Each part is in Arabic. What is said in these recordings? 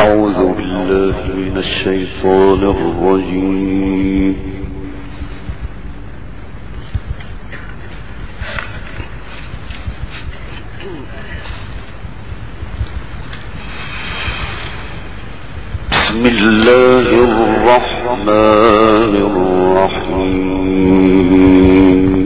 أعوذ بالله من الشيطان الرجيم. بسم الله الرحمن الرحيم.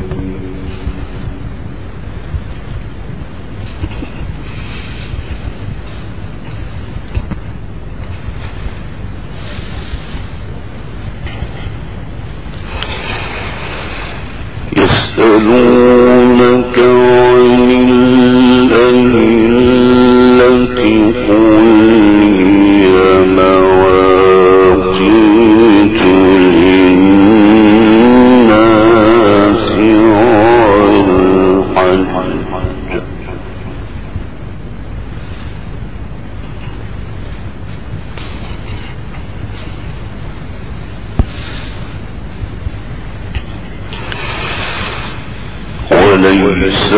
يسألونك عن الأهلة قل هي مواقيت للناس والحج وليس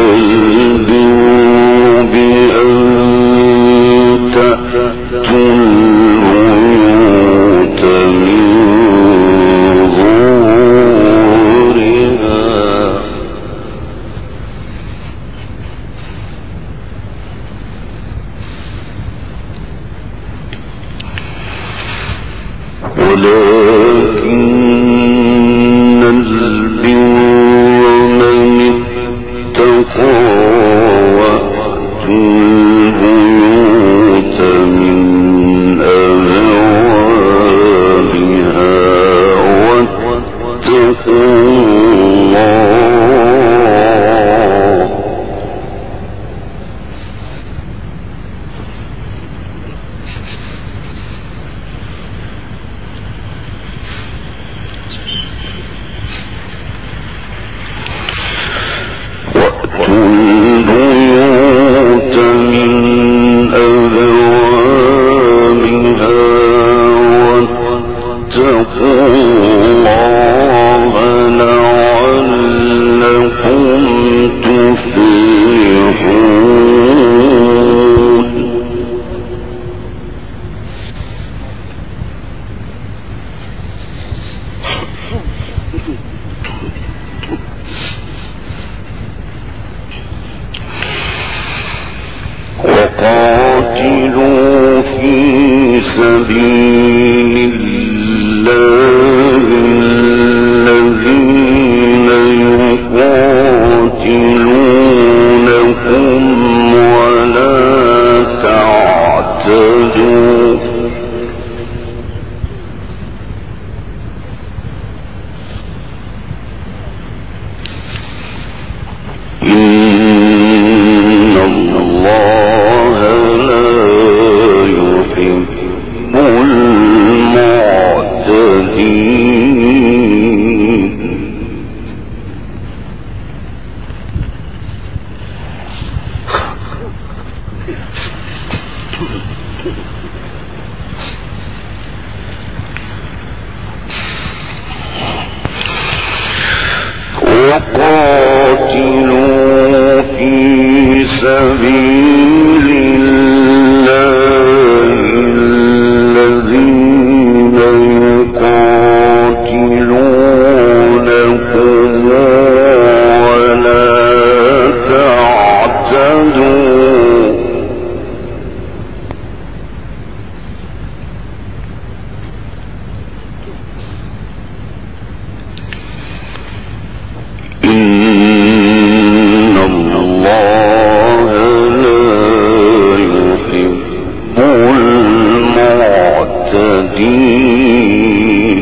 البر بأن تأتوا البيوت من ظهورها ولكن البر وقاتلوا في سبيل الله الذين يقاتلونكم ولا تعتدوا إن الله لا يحب المعتدين. وقاتلوا في سبيل الله الذين يقاتلونكم ولا تعتدوا إن الله لا يحب المعتدين.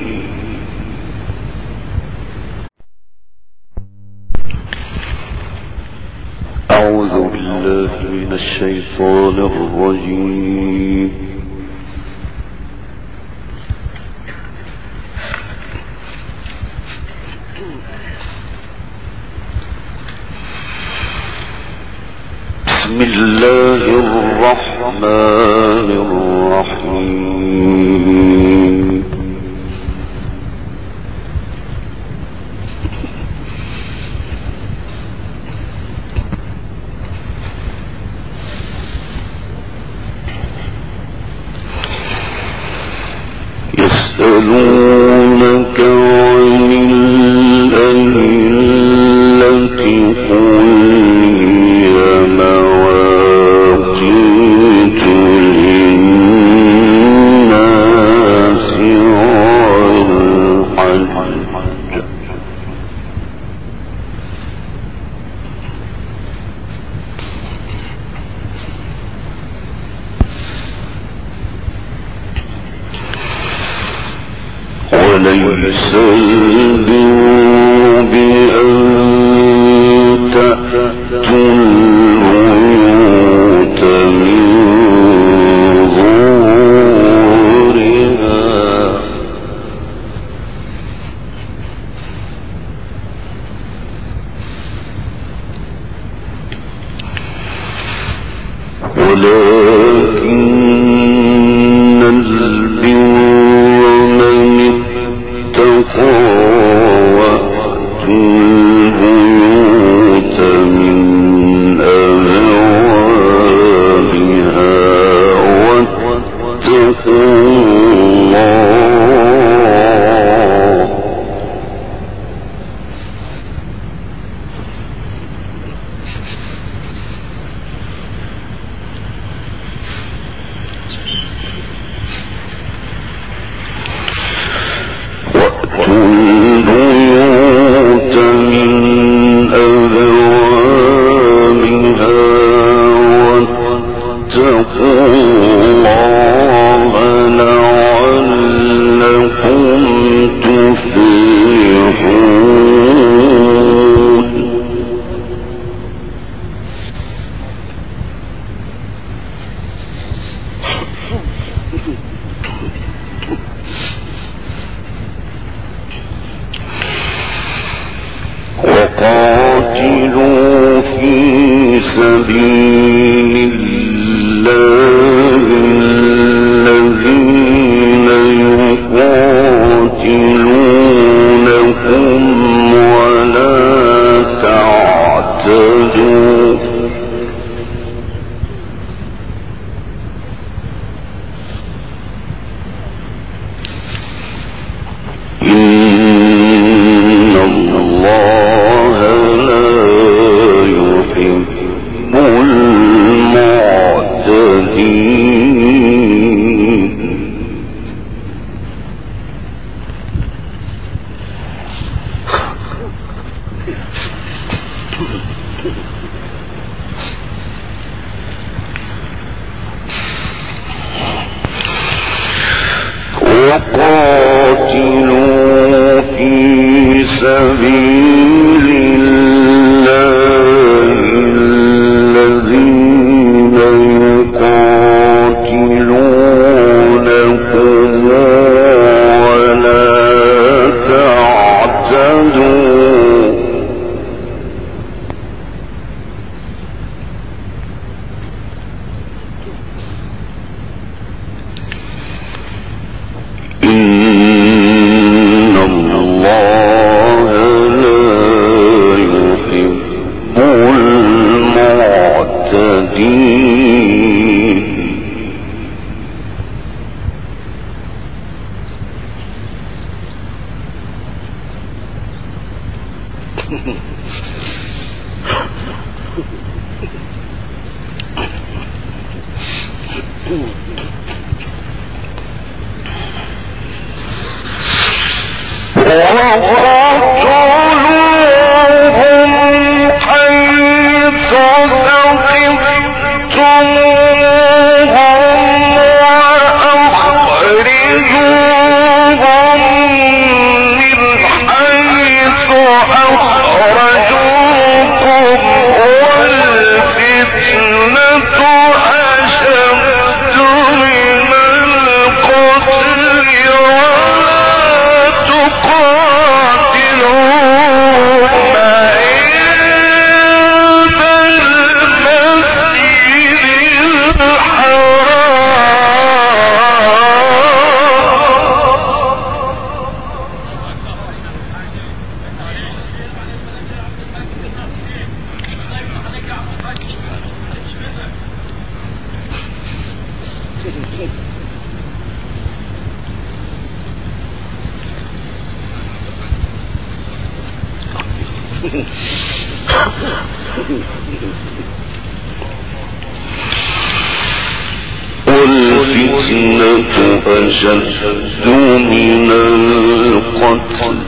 أعوذ بالله من الشيطان الرجيم. بسم الله الرحمن الرحيم. واستهزئوا بأن تأتوا البيوت من ظهورها ولكن البر من اتقى وأتوا البيوت من أبوابها واتقوا الله البيوت من أبوابها واتقوا الله لعلكم تفلحون وقاتلوا في سبيل الله الذين يقاتلونكم ولا تعتدوا إن الله لا يحب المعتدين وقاتلوا في سبيل الله الذين يقاتلونكم ولا تعتدوا إن الله لا يحب المعتدين وقتلوهم حيث ثقفتموهم وأخرجوهم من حيث أخرجوكم والفتنة أشد من القتل ولا تقاتلون عند المسجد والفتنة أشد من القتل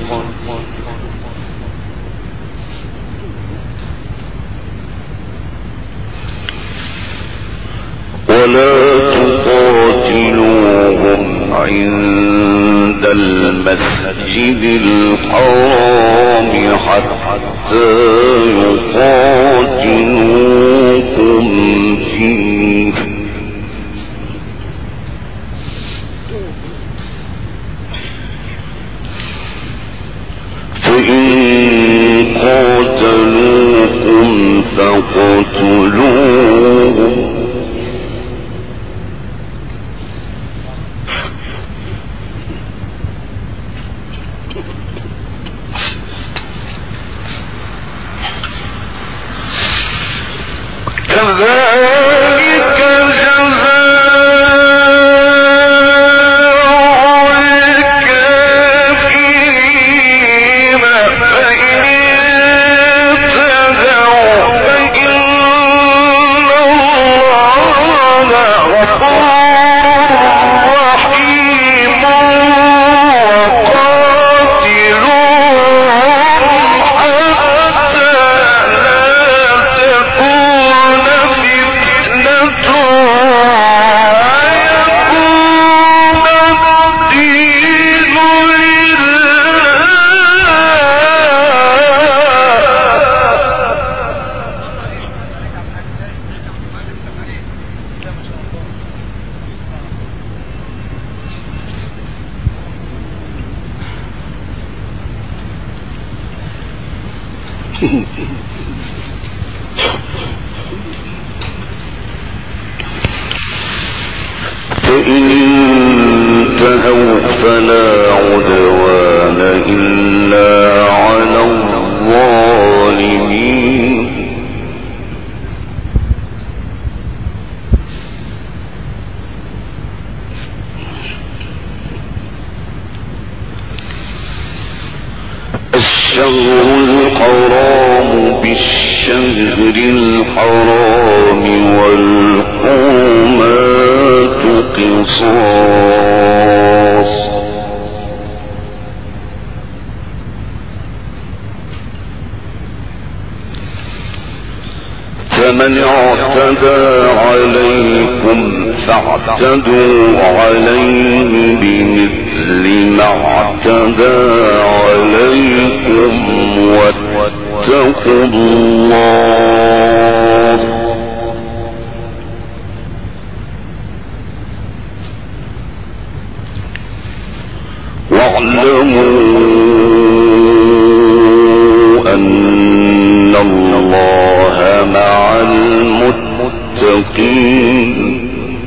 ولا تقاتلوهم عند المسجد المسجد الحرام حتى يقاتلوكم فيه فإن قاتلوكم فاقتلوهم كذلك فإن انتهوا فلا عدوان إلا على الظالمين الشهر الحرام بالشهر الحرام والحرمات قصاص فمن اعتدى عليكم فاعتدوا عليه بمثل ما اعتدى عليكم واتقوا الله واعلموا أن الله مع المتقين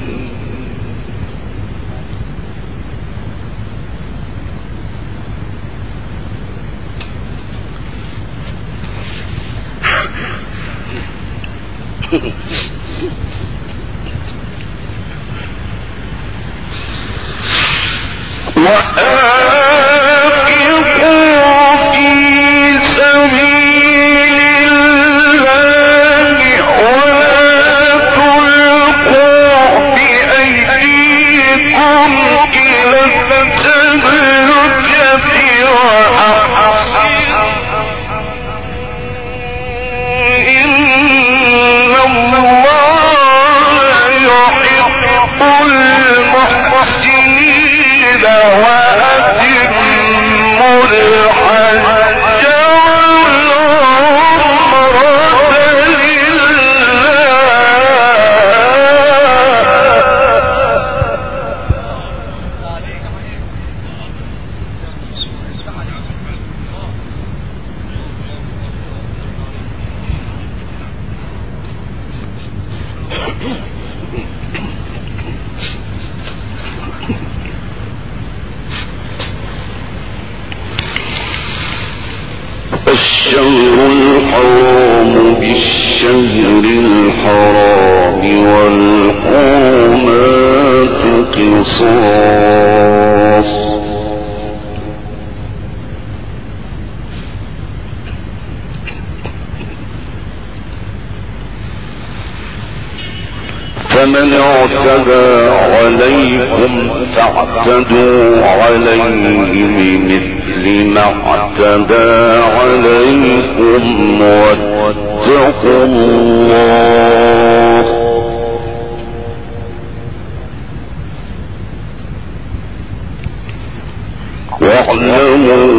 الشهر الحرام بالشهر الحرام والحرمات قصاص فمن اعتدى عليكم فاعتدوا عليه بمثل ما اعتدى عليكم واتقوا الله واعلموا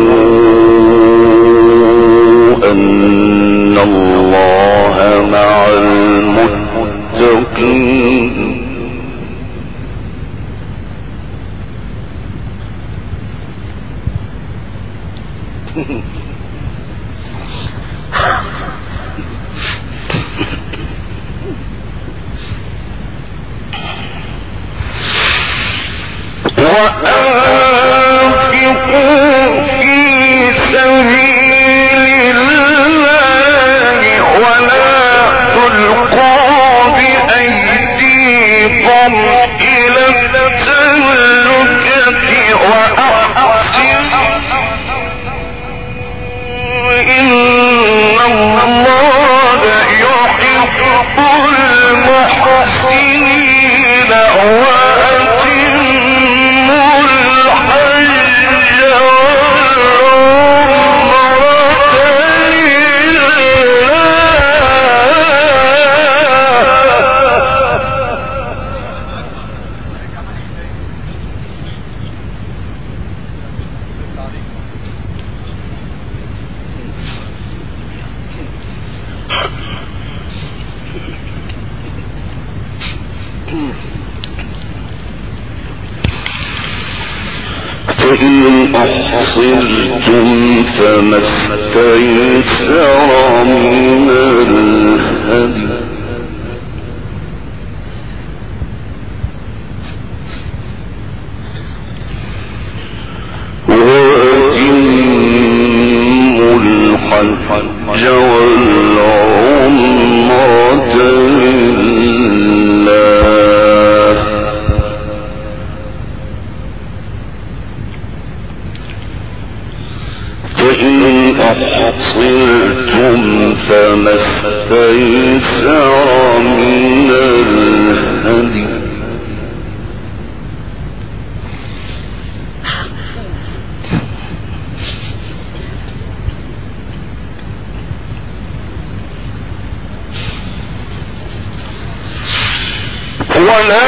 فإن أحصرتم فما استيسر من الهدي وأتموا الحج والعمرة لله فإن أحصرتم فما استيسر من الهدي ولا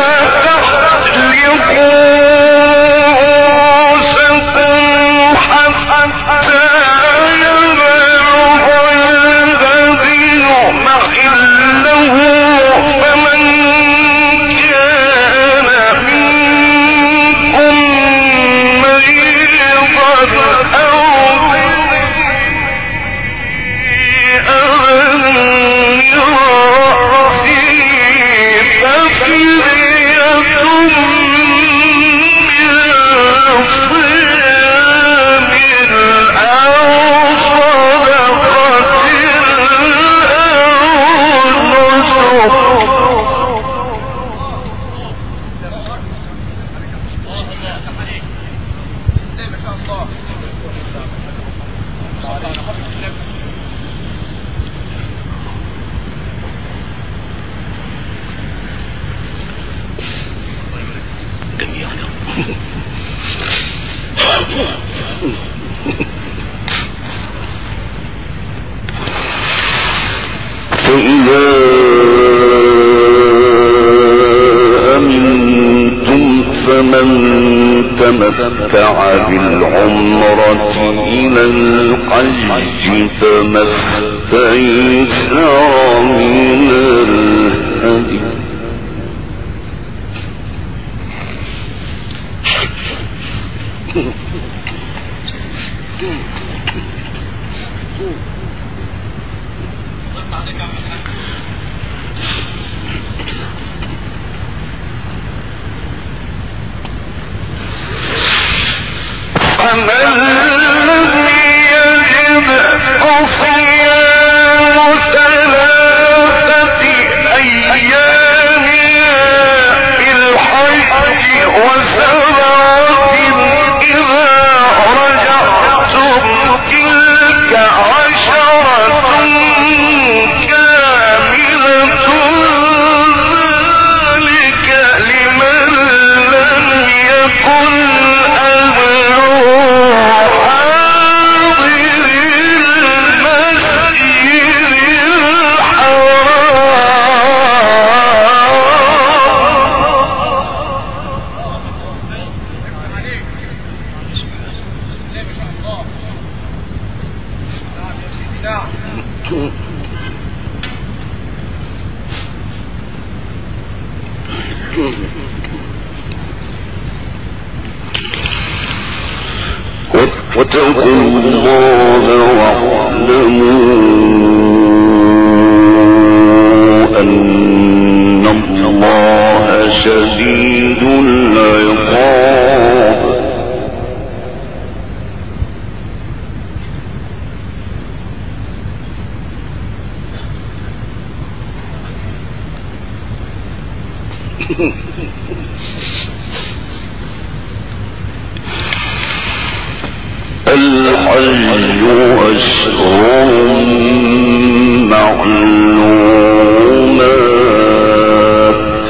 فإذا أمنتم فمن تمتع بالعمرة إلى الحج فما استيسر من الهدي واتقوا الله واعلموا أن الله شديد العقاب الحج أشهر معلومات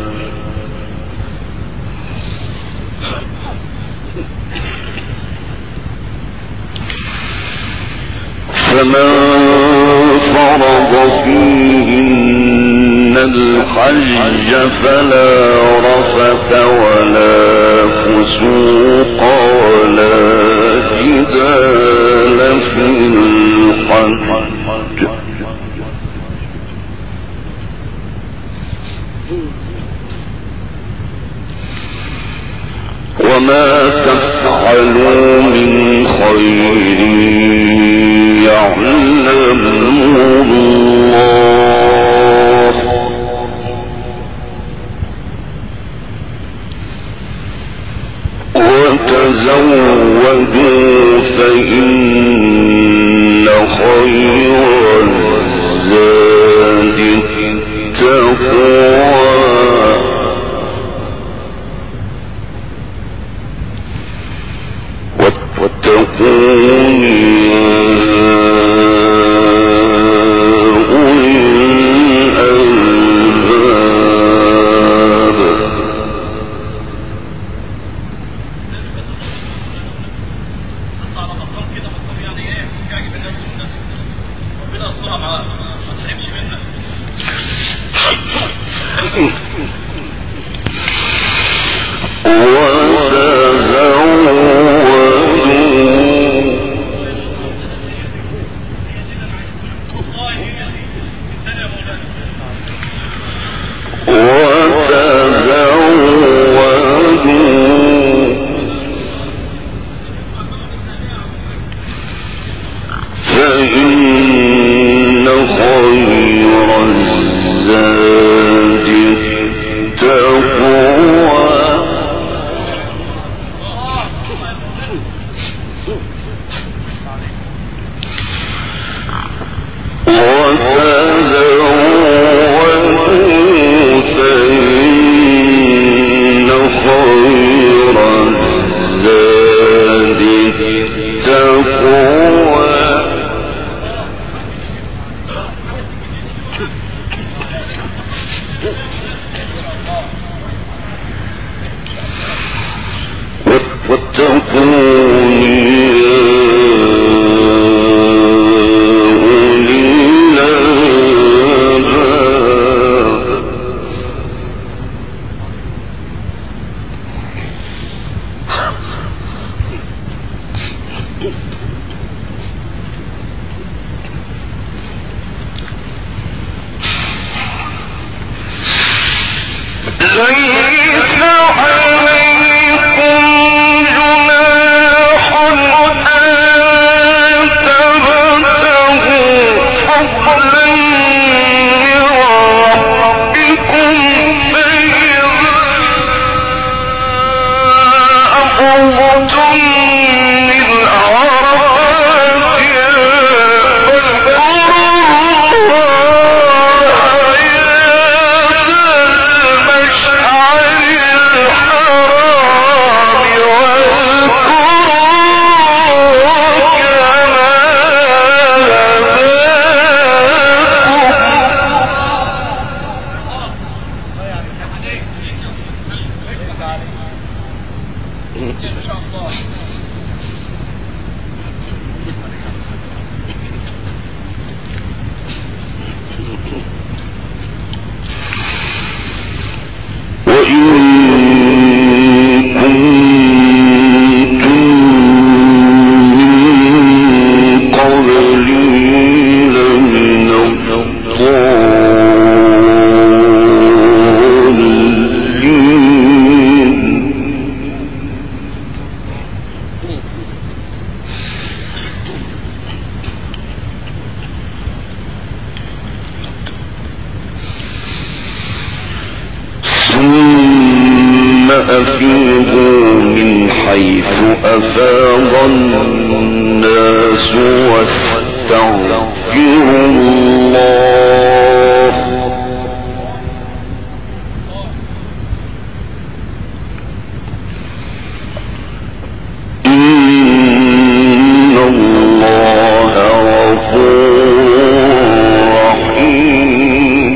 فمن فرض فيهن الحج فلا رفث ولا فسوق ولا جدال في الحج وما تفعلوا من خير يعلمه الله وتزودوا فإن خير الزاد التقوى واتقون أفيضوا من حيث أفاض الناس واستغفروا الله إن الله غفور رحيم.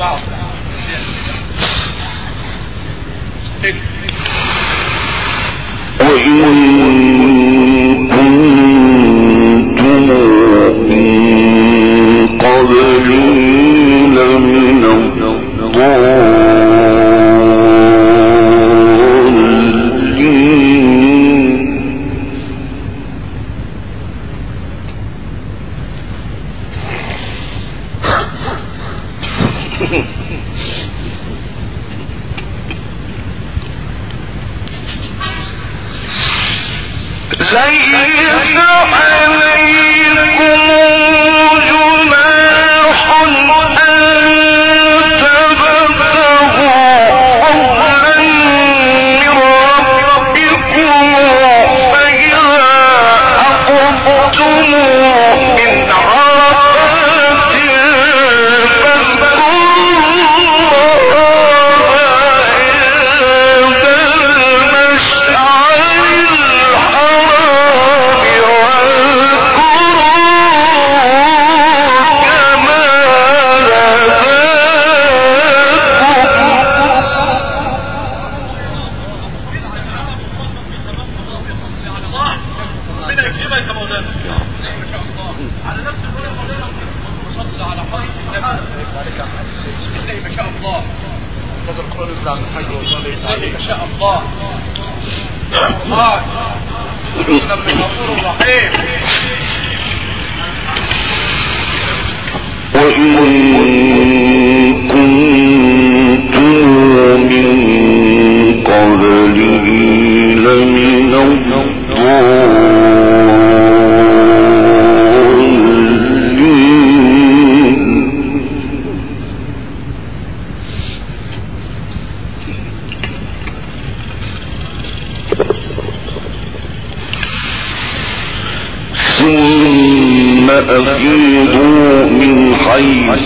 أفيضوا من حيث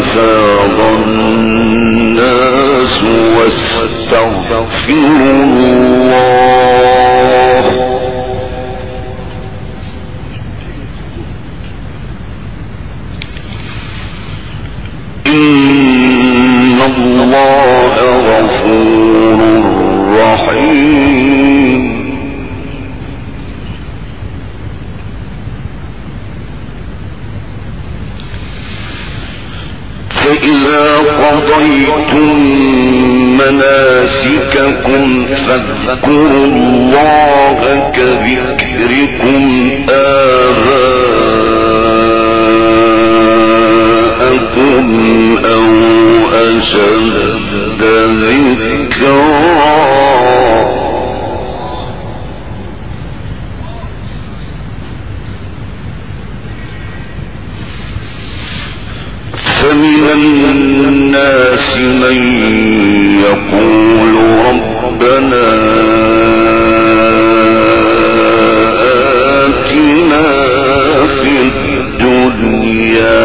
أفاض الناس واستغفروا الله إن الله غفور رحيم. فإذا قضيتم مناسككم فاذكروا الله كذكركم آباءكم أو أشد ذكرا فمن الناس من يقول ربنا آتنا في الدنيا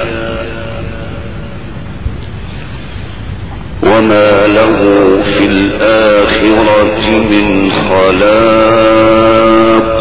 وما له في الآخرة من خلاق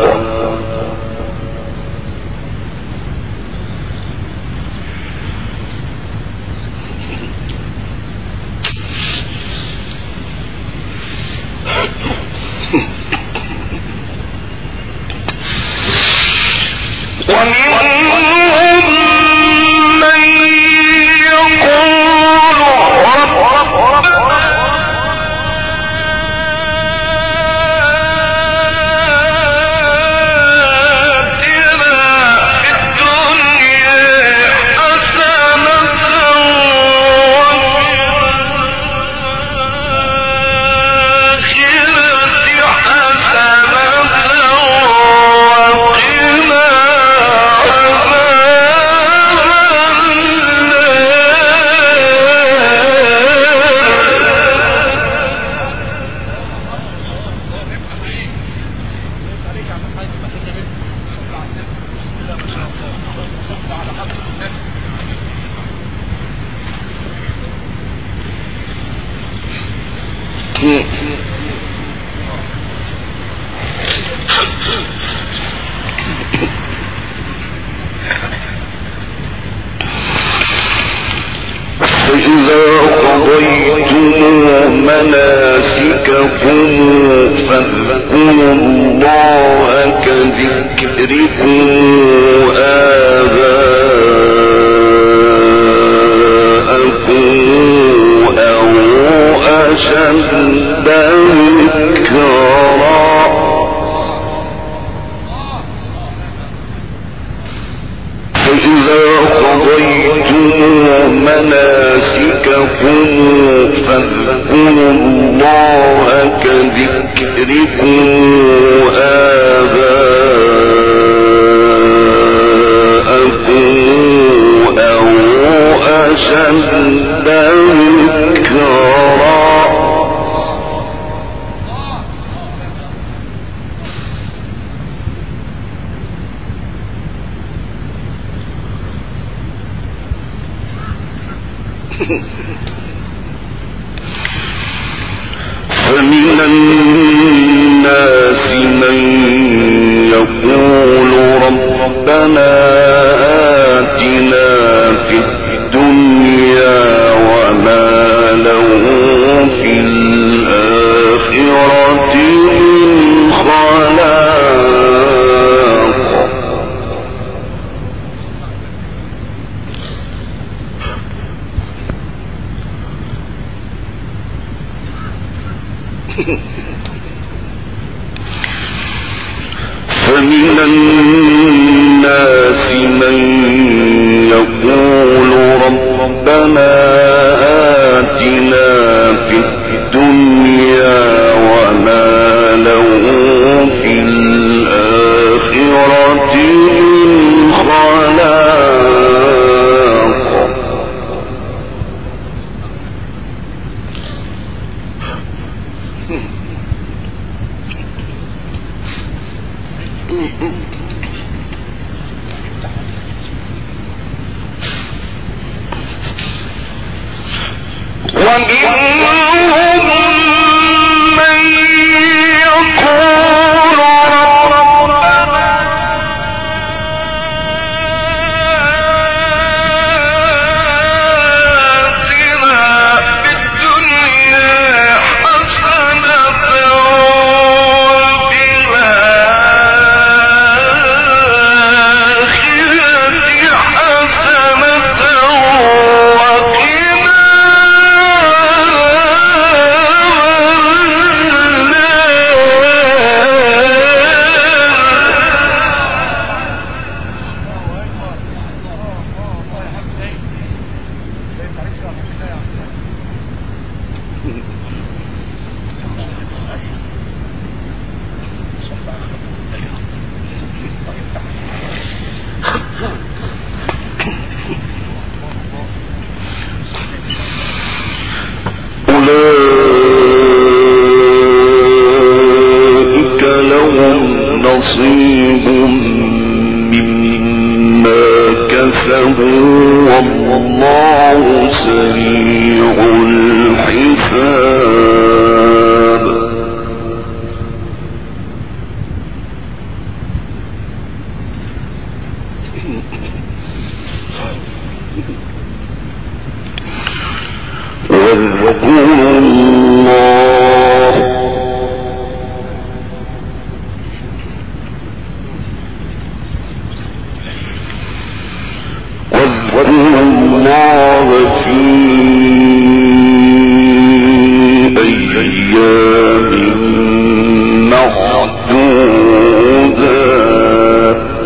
كذكركم آباءكم أو أشد ذكرا فإذا قضيتم مناسككم فاذكروا الله كذكركم آباءكم أو أشد ذكرا فمن الناس من يقول ربنا آتنا في الدنيا وما له في الآخرة من خلاق فمن الناس من يقول ربنا آتنا في الدنيا وما له في الآخرة من خلاق ومنهم من يقول ربنا آتنا في الدنيا حسنة وفي الآخرة حسنة وقنا أولئك لهم نصيب مما كسبوا والله سريع الحساب واذكروا الله في أيام معدودات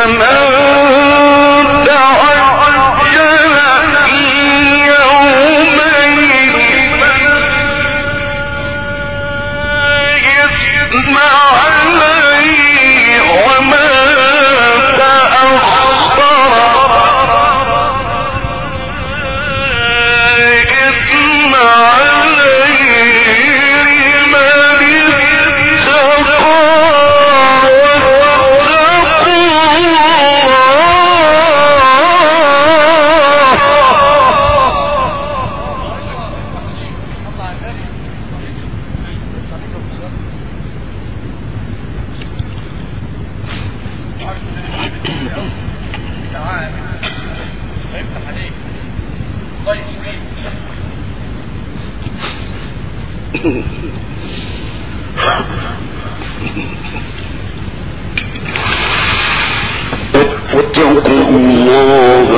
واتقوا الله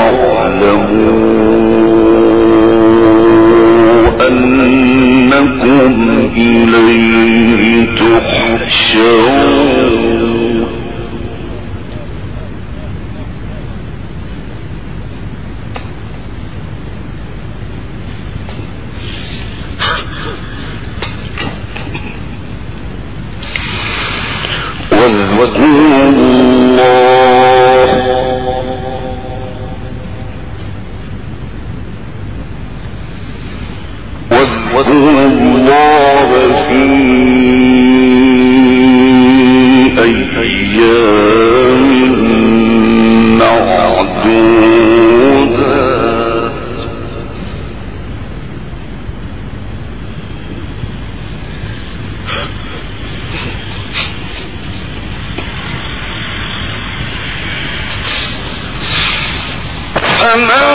واعلموا أنكم إليه تحشرون واذكروا الله في أيام معدودات فمن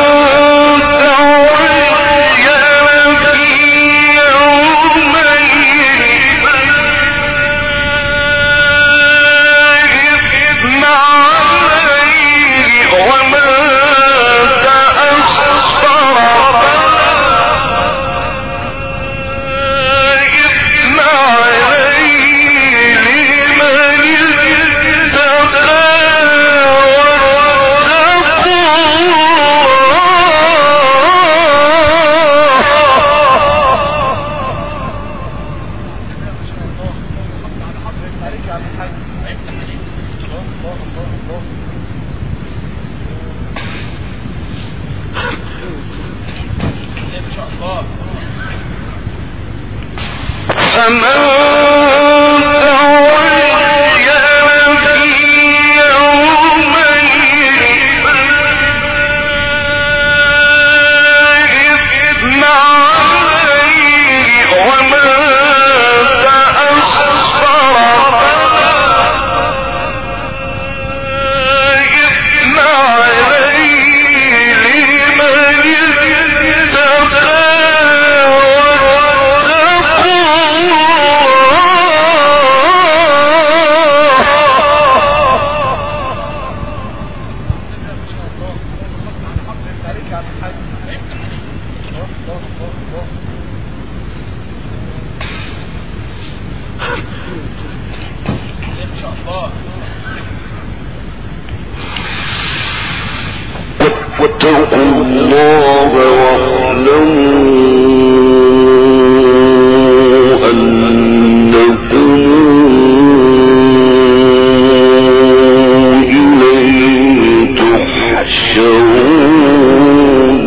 واتقوا الله واعلموا أنكم إليه تحشرون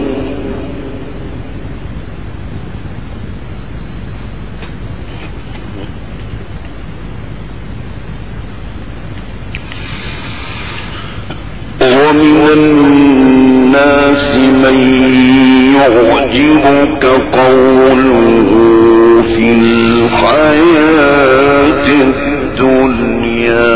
ومن الناس من يعجبك قوله في الحياة الدنيا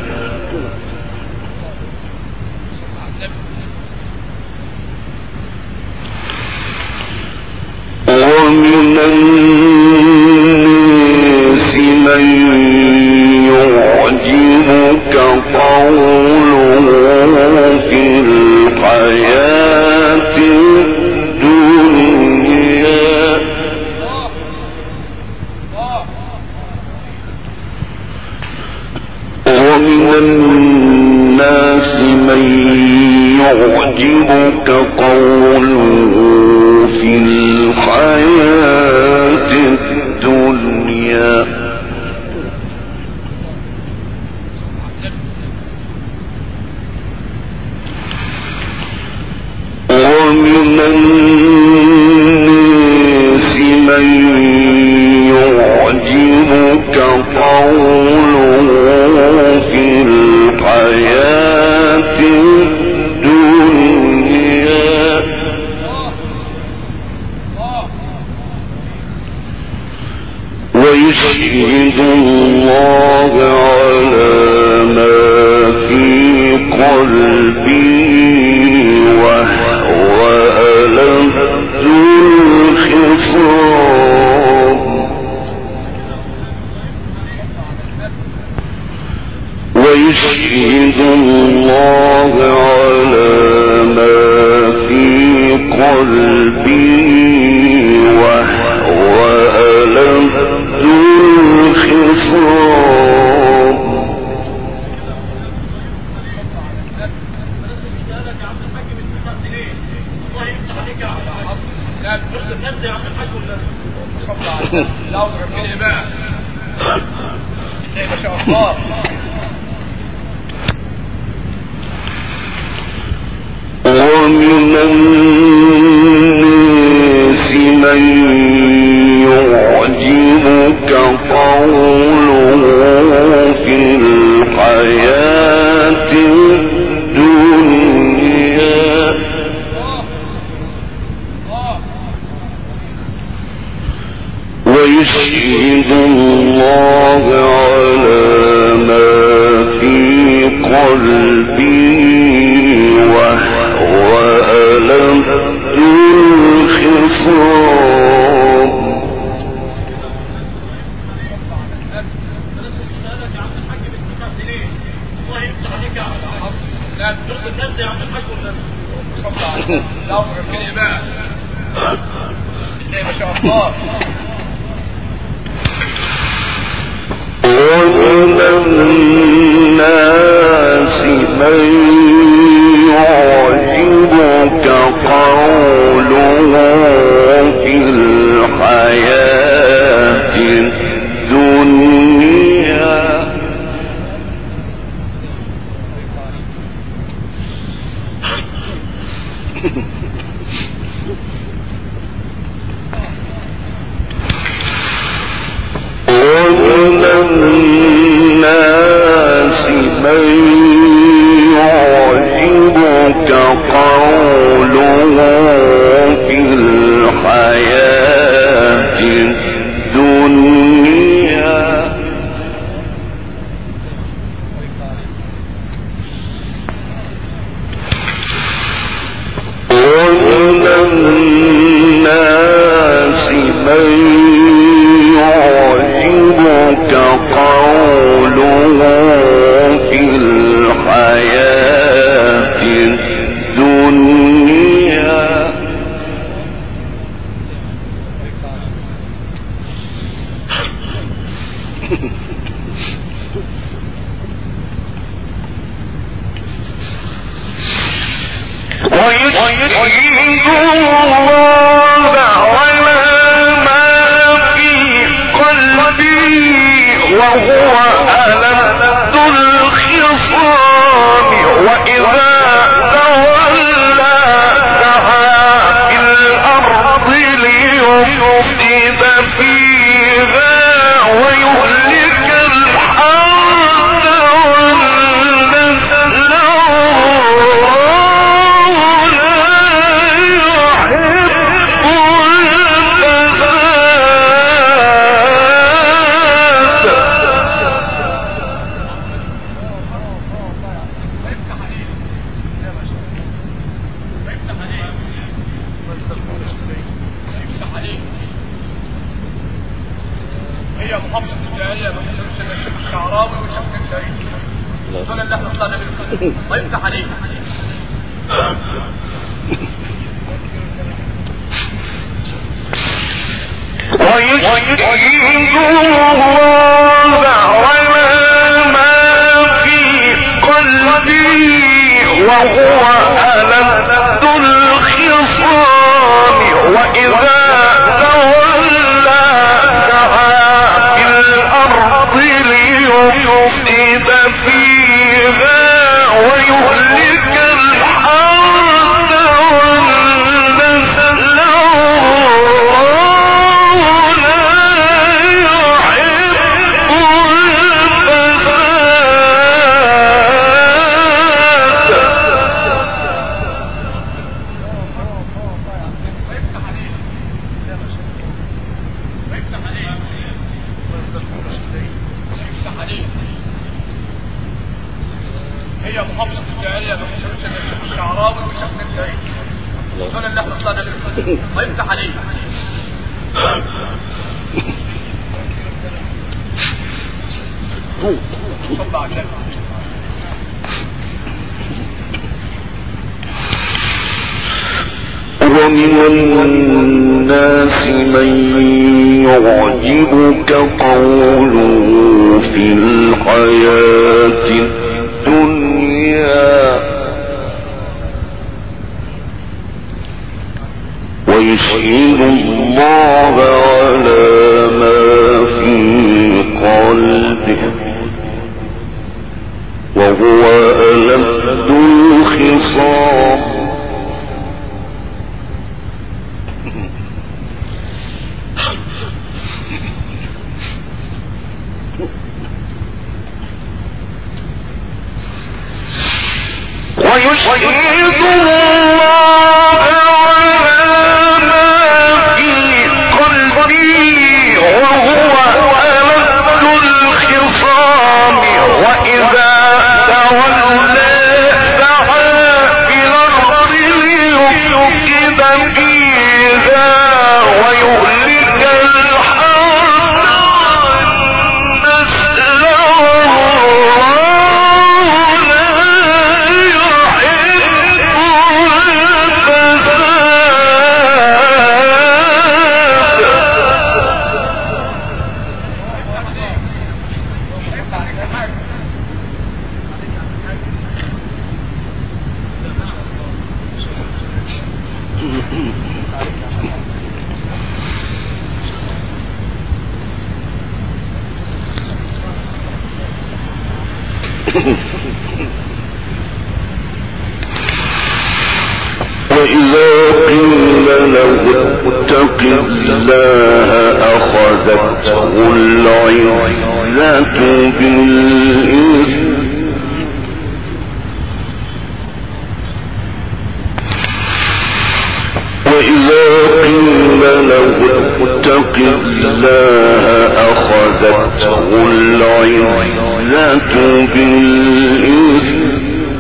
ومن الناس من يعجبك قوله في الحياة الدنيا ومن يعجبك قوله في الحياة الدنيا ومن الناس من يعجبك قوله في الحياة الدنيا ويشهد الله على ما في قلبه وهو ألد الخصام ويشهد الله على ما في قلبه وهو ألد الخصام لا اضرب كده بقى ما شاء الله ومن الناس من يعجبك قوله في الحياة الدنيا ويشهد الله على ما في قلبه وهو ألد الخصام لا اضرب كده بقى ما شاء الله ومن الناس من يعجبك قوله في الحياة الدنيا ومن الناس من يعجبك قوله في الحياة الدنيا ومن الناس من يعجبك قوله في الحياة الدنيا ويشهد الله على ما في قلبه وهو ألد الخصام وإذا تولى سعى في الأرض ليفسد فيها ويهلك الحرث والنسل هي محافظة الجاهلية الشيخ الشعراوي والشيخ الجاهلية دول اللي احنا طلعنا منهم الله يفتح عليك ويشهد الله على ما في قلبه وهو هي محافظة الجاهلية بحسن الشعراوي وشيخنا التايب دول اللي احنا طلعنا منهم هيفتح عليه صلى على ومن الناس من يعجبك قوله في الحياة الدنيا ويشهد الله على ما في قلبه وهو ألد الخصام ويشهد الله على ما في قلبي وهو ألد الخصام وإذا تولى سعى في الأرض ليفسد فيها ويهلك الحرث والنسل وإذا قيل له اتق الله أخذته العزة بالإثم وإذا قيل له اتق الله أخذته العزة بالإثم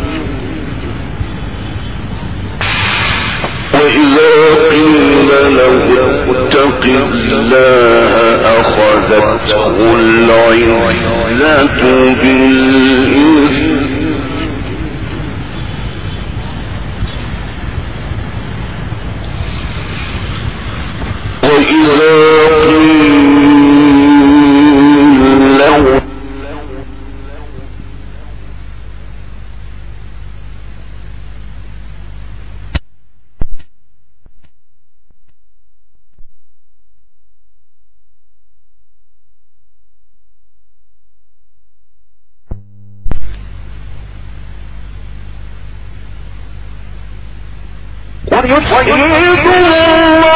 وإذا قيل له اتق الله أخذته العزة بالإثم وإذا قيل له ويشهد الله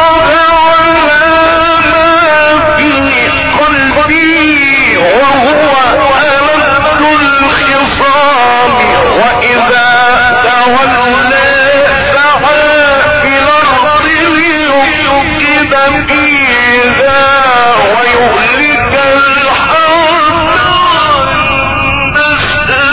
على ما في قلبي وهو ألد الخصام وإذا تولى سعى في الأرض ليفسد فيها ويهلك الحرث والنسل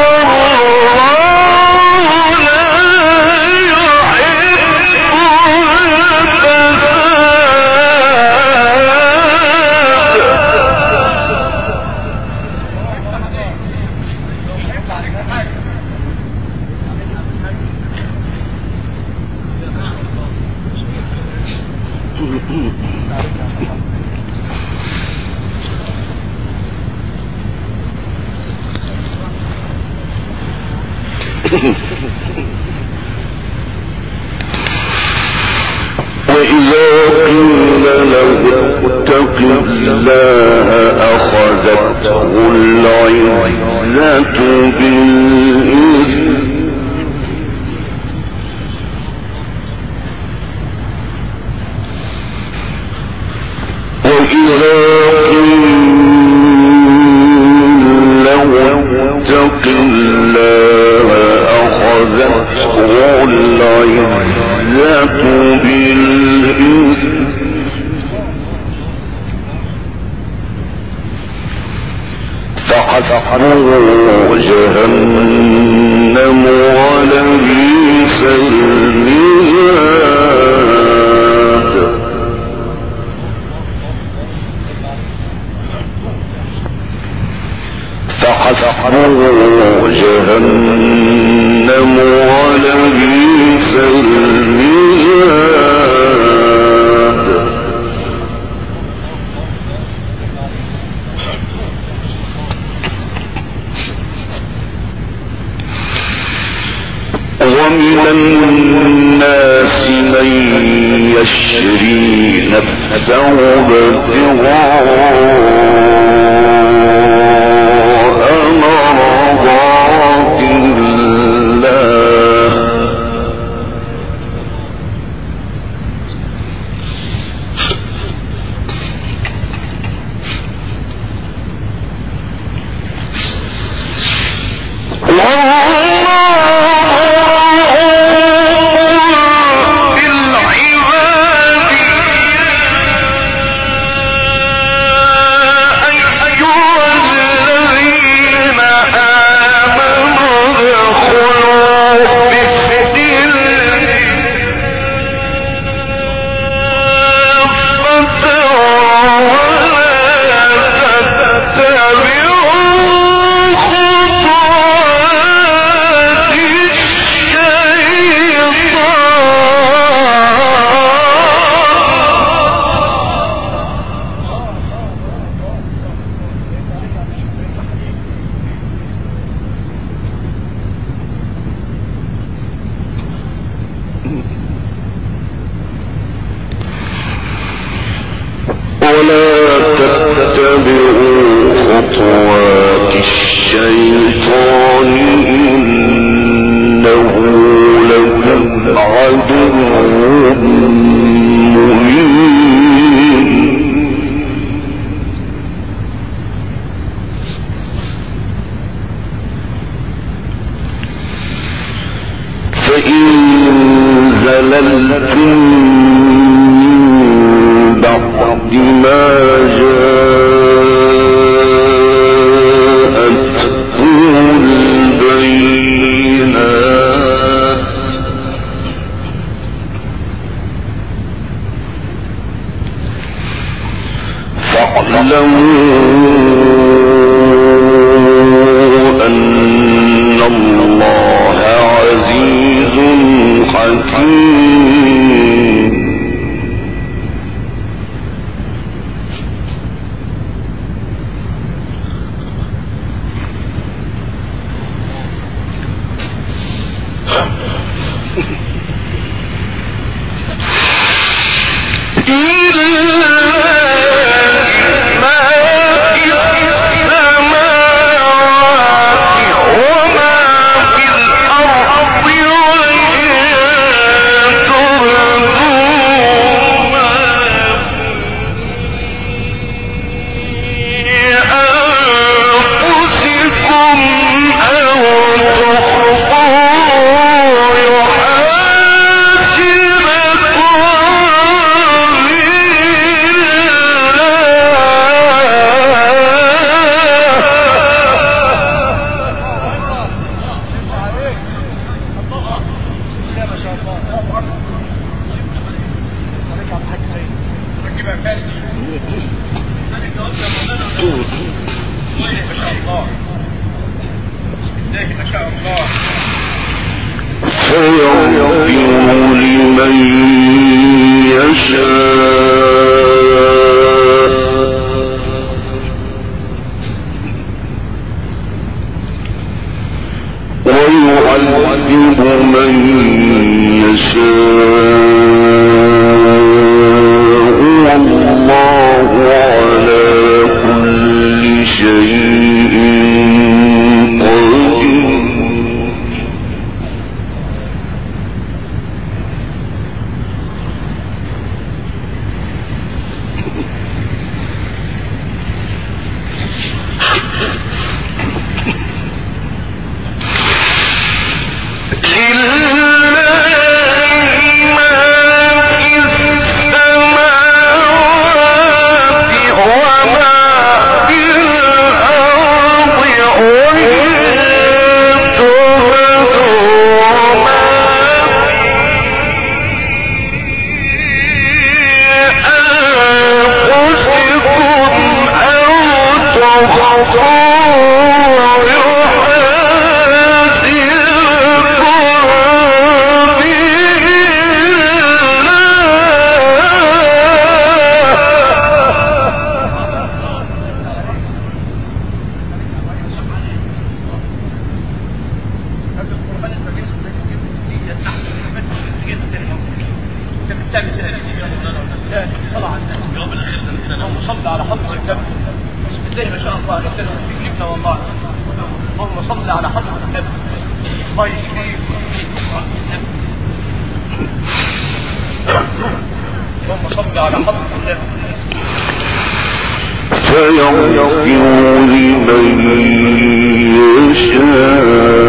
وإذا قيل له اتق الله أخذته العزة بالإثم وإذا قيل له اتق الله أخذته العزة بالإثم فحسبه جهنم جهنم ولبئس المهاد. ومن الناس من يشري نفسه ابتغاء مرضات الله ولا تتبعوا خطوات الشيطان إنه لكم عدو مبين. فإن زللتم بما جاءتكم البينات فاعلموا أن الله عزيز حكيم. فيغفر لمن يشاء ويعذب من يشاء والله على كل شيء قدير. السماوات وما في الأرض صل على حضرة النبي. بسم الله ما شاء الله نبدأ في جبنا والله. اللهم صل على حضرة النبي. الله يشفيك اللهم صل على حضرة النبي. فيغفر لمن يشاء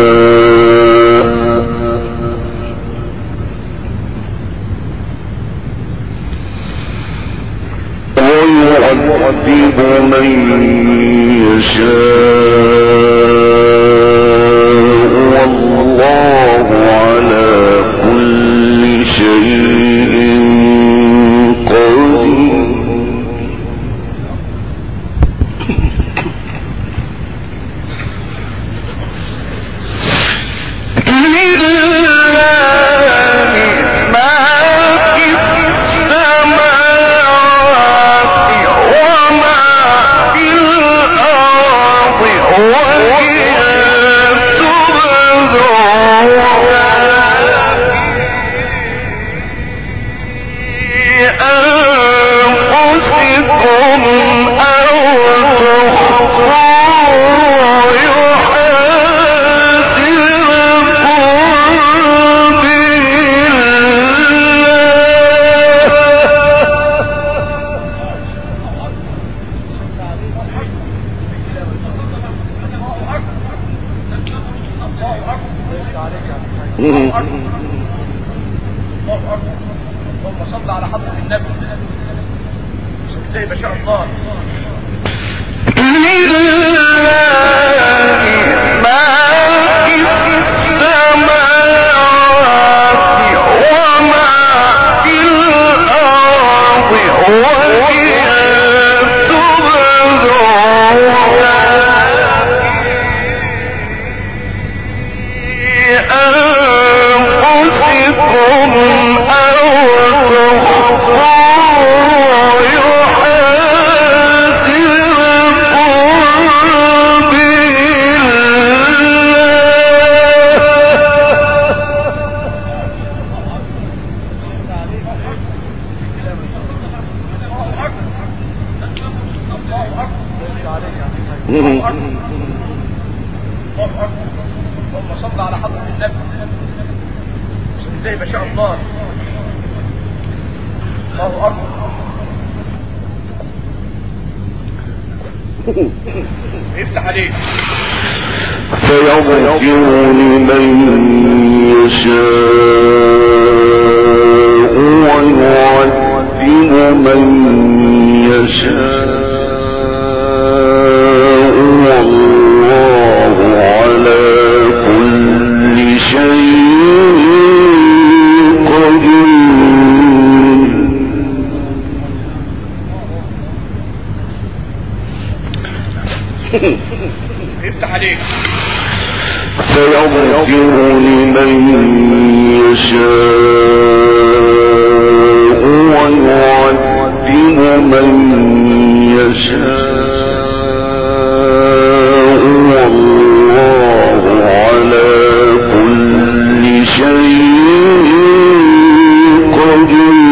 ويعذب من يشاء والله على كل شيء قدير. اللهم صل على حضرة النبي. ما شاء الله اللهم صل على حضرة النبي. ما شاء الله الله أكبر. افتح عليك. فيغفر لمن يشاء ويعذب من يشاء والله على كل شيء قدير. افتح عليك. فيغفر لمن يشاء ويعذب من يشاء والله على كل شيء قدير.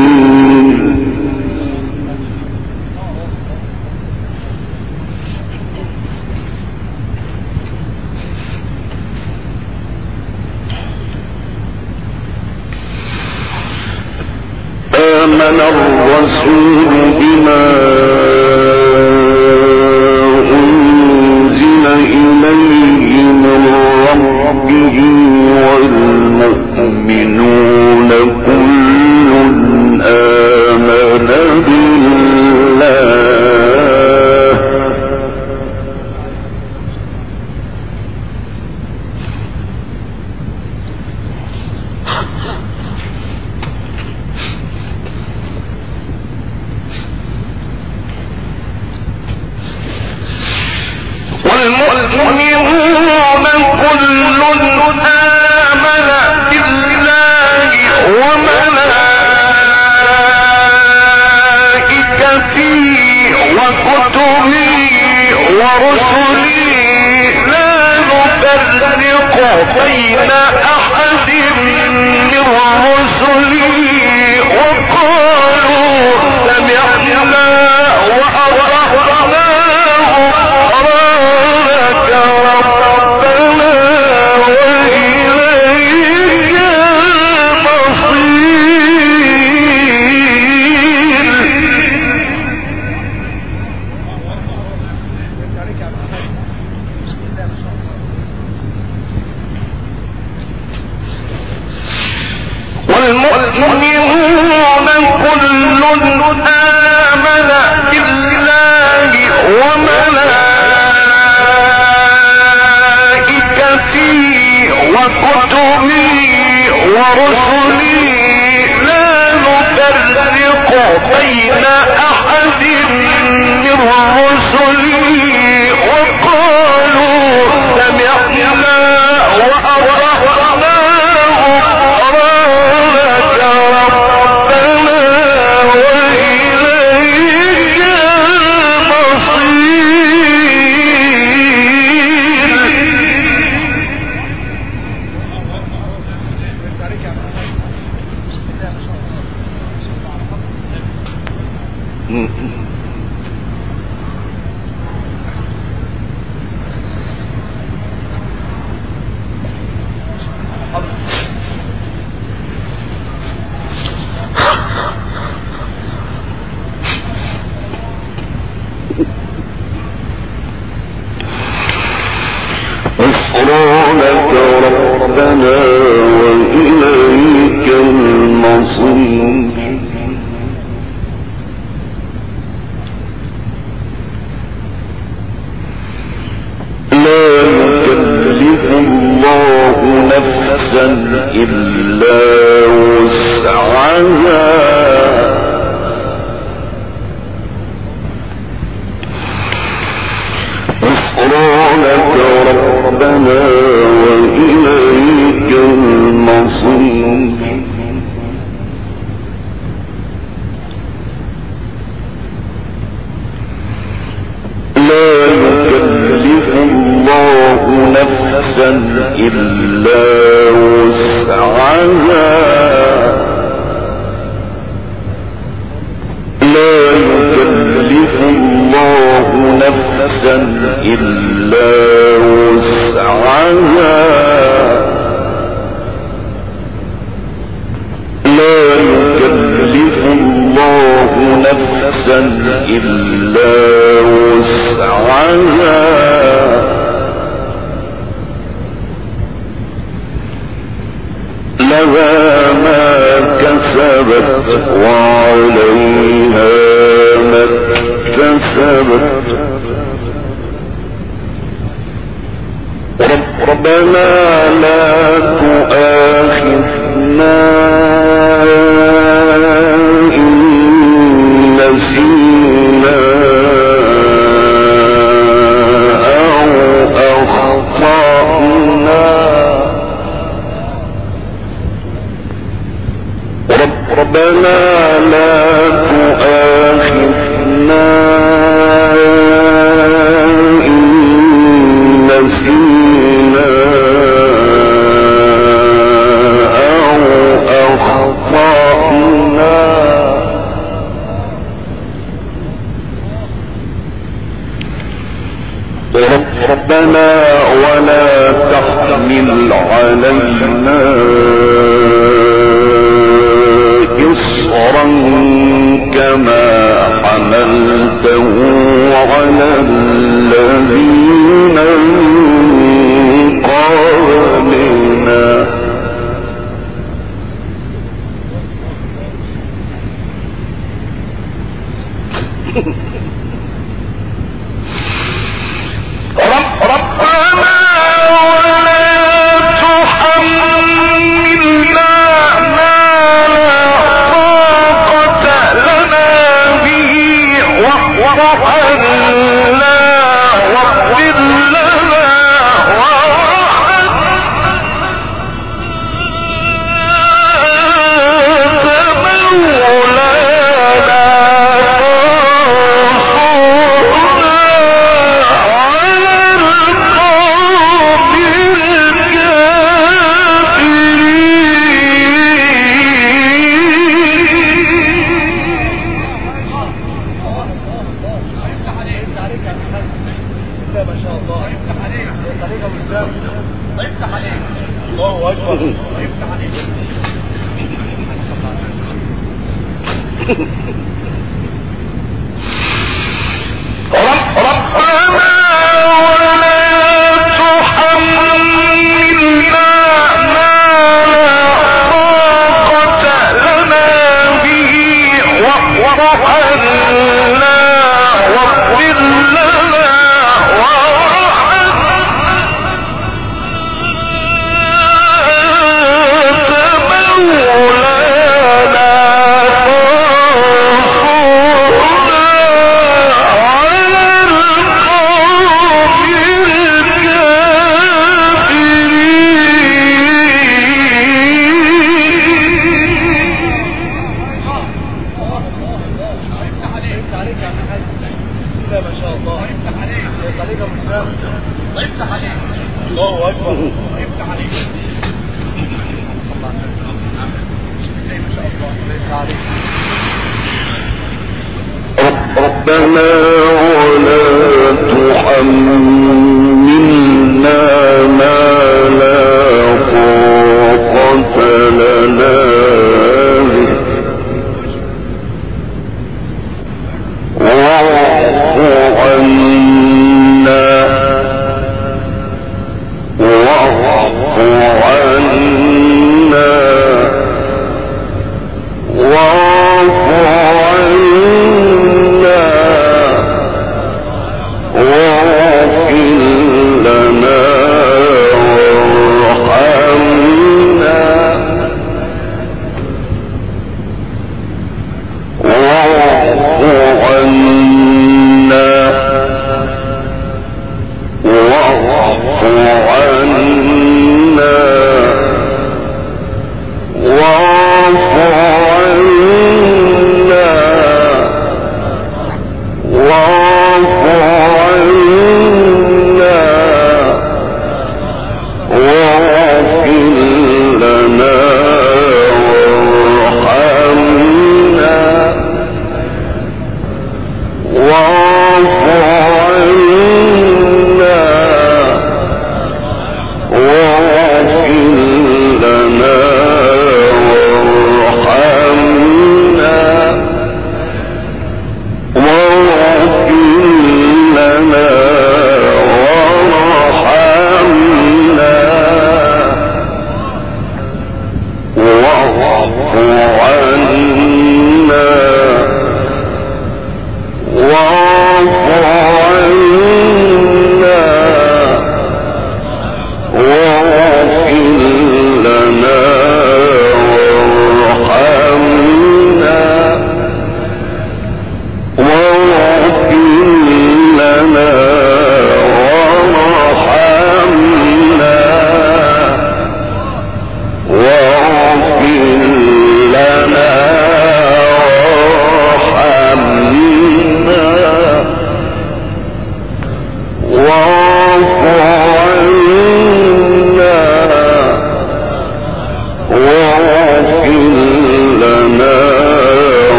آمن الرسول بما أنزل إليه من ربه والمؤمنون كل آمن بالله والمؤمنون كل آمن بالله وملائكته وكتبه ورسله لا نفرق بين أحد من رسله وقالوا سمعنا آمن بالله وملائكته وكتبه ورسله لا نفرق بين أحد من رسله وقالوا سمعنا وأطعنا غفرانك ربنا وإليك غفرانك ربنا وإليك المصير لا يكلف الله نفسا إلا وسعها غفرانك ربنا وإليك المصير لا يكلف الله نفسا إلا وسعها لا يكلف الله نفسا إلا وسعها لا يكلف الله نفسا إلا وسعها لها ما كسبت وعليها ما اكتسبت ربنا لا تؤاخذنا إن نسينا أو أخطأنا ربنا لا تؤاخذنا إن نسينا أو أخطأنا ربنا ولا تحمل علينا إصرا كما حملته على الذين من قبلنا ربنا ولا تحملنا ما لا طاقة لنا به واعف عنا واغفر لنا وارحمنا أنت مولانا ربنا ولا تحملنا ما لا طاقة لنا به واعف عنا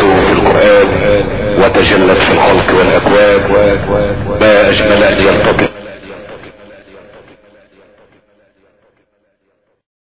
وتجلت في الخلق والأكواب ما أجمل أن يلتقط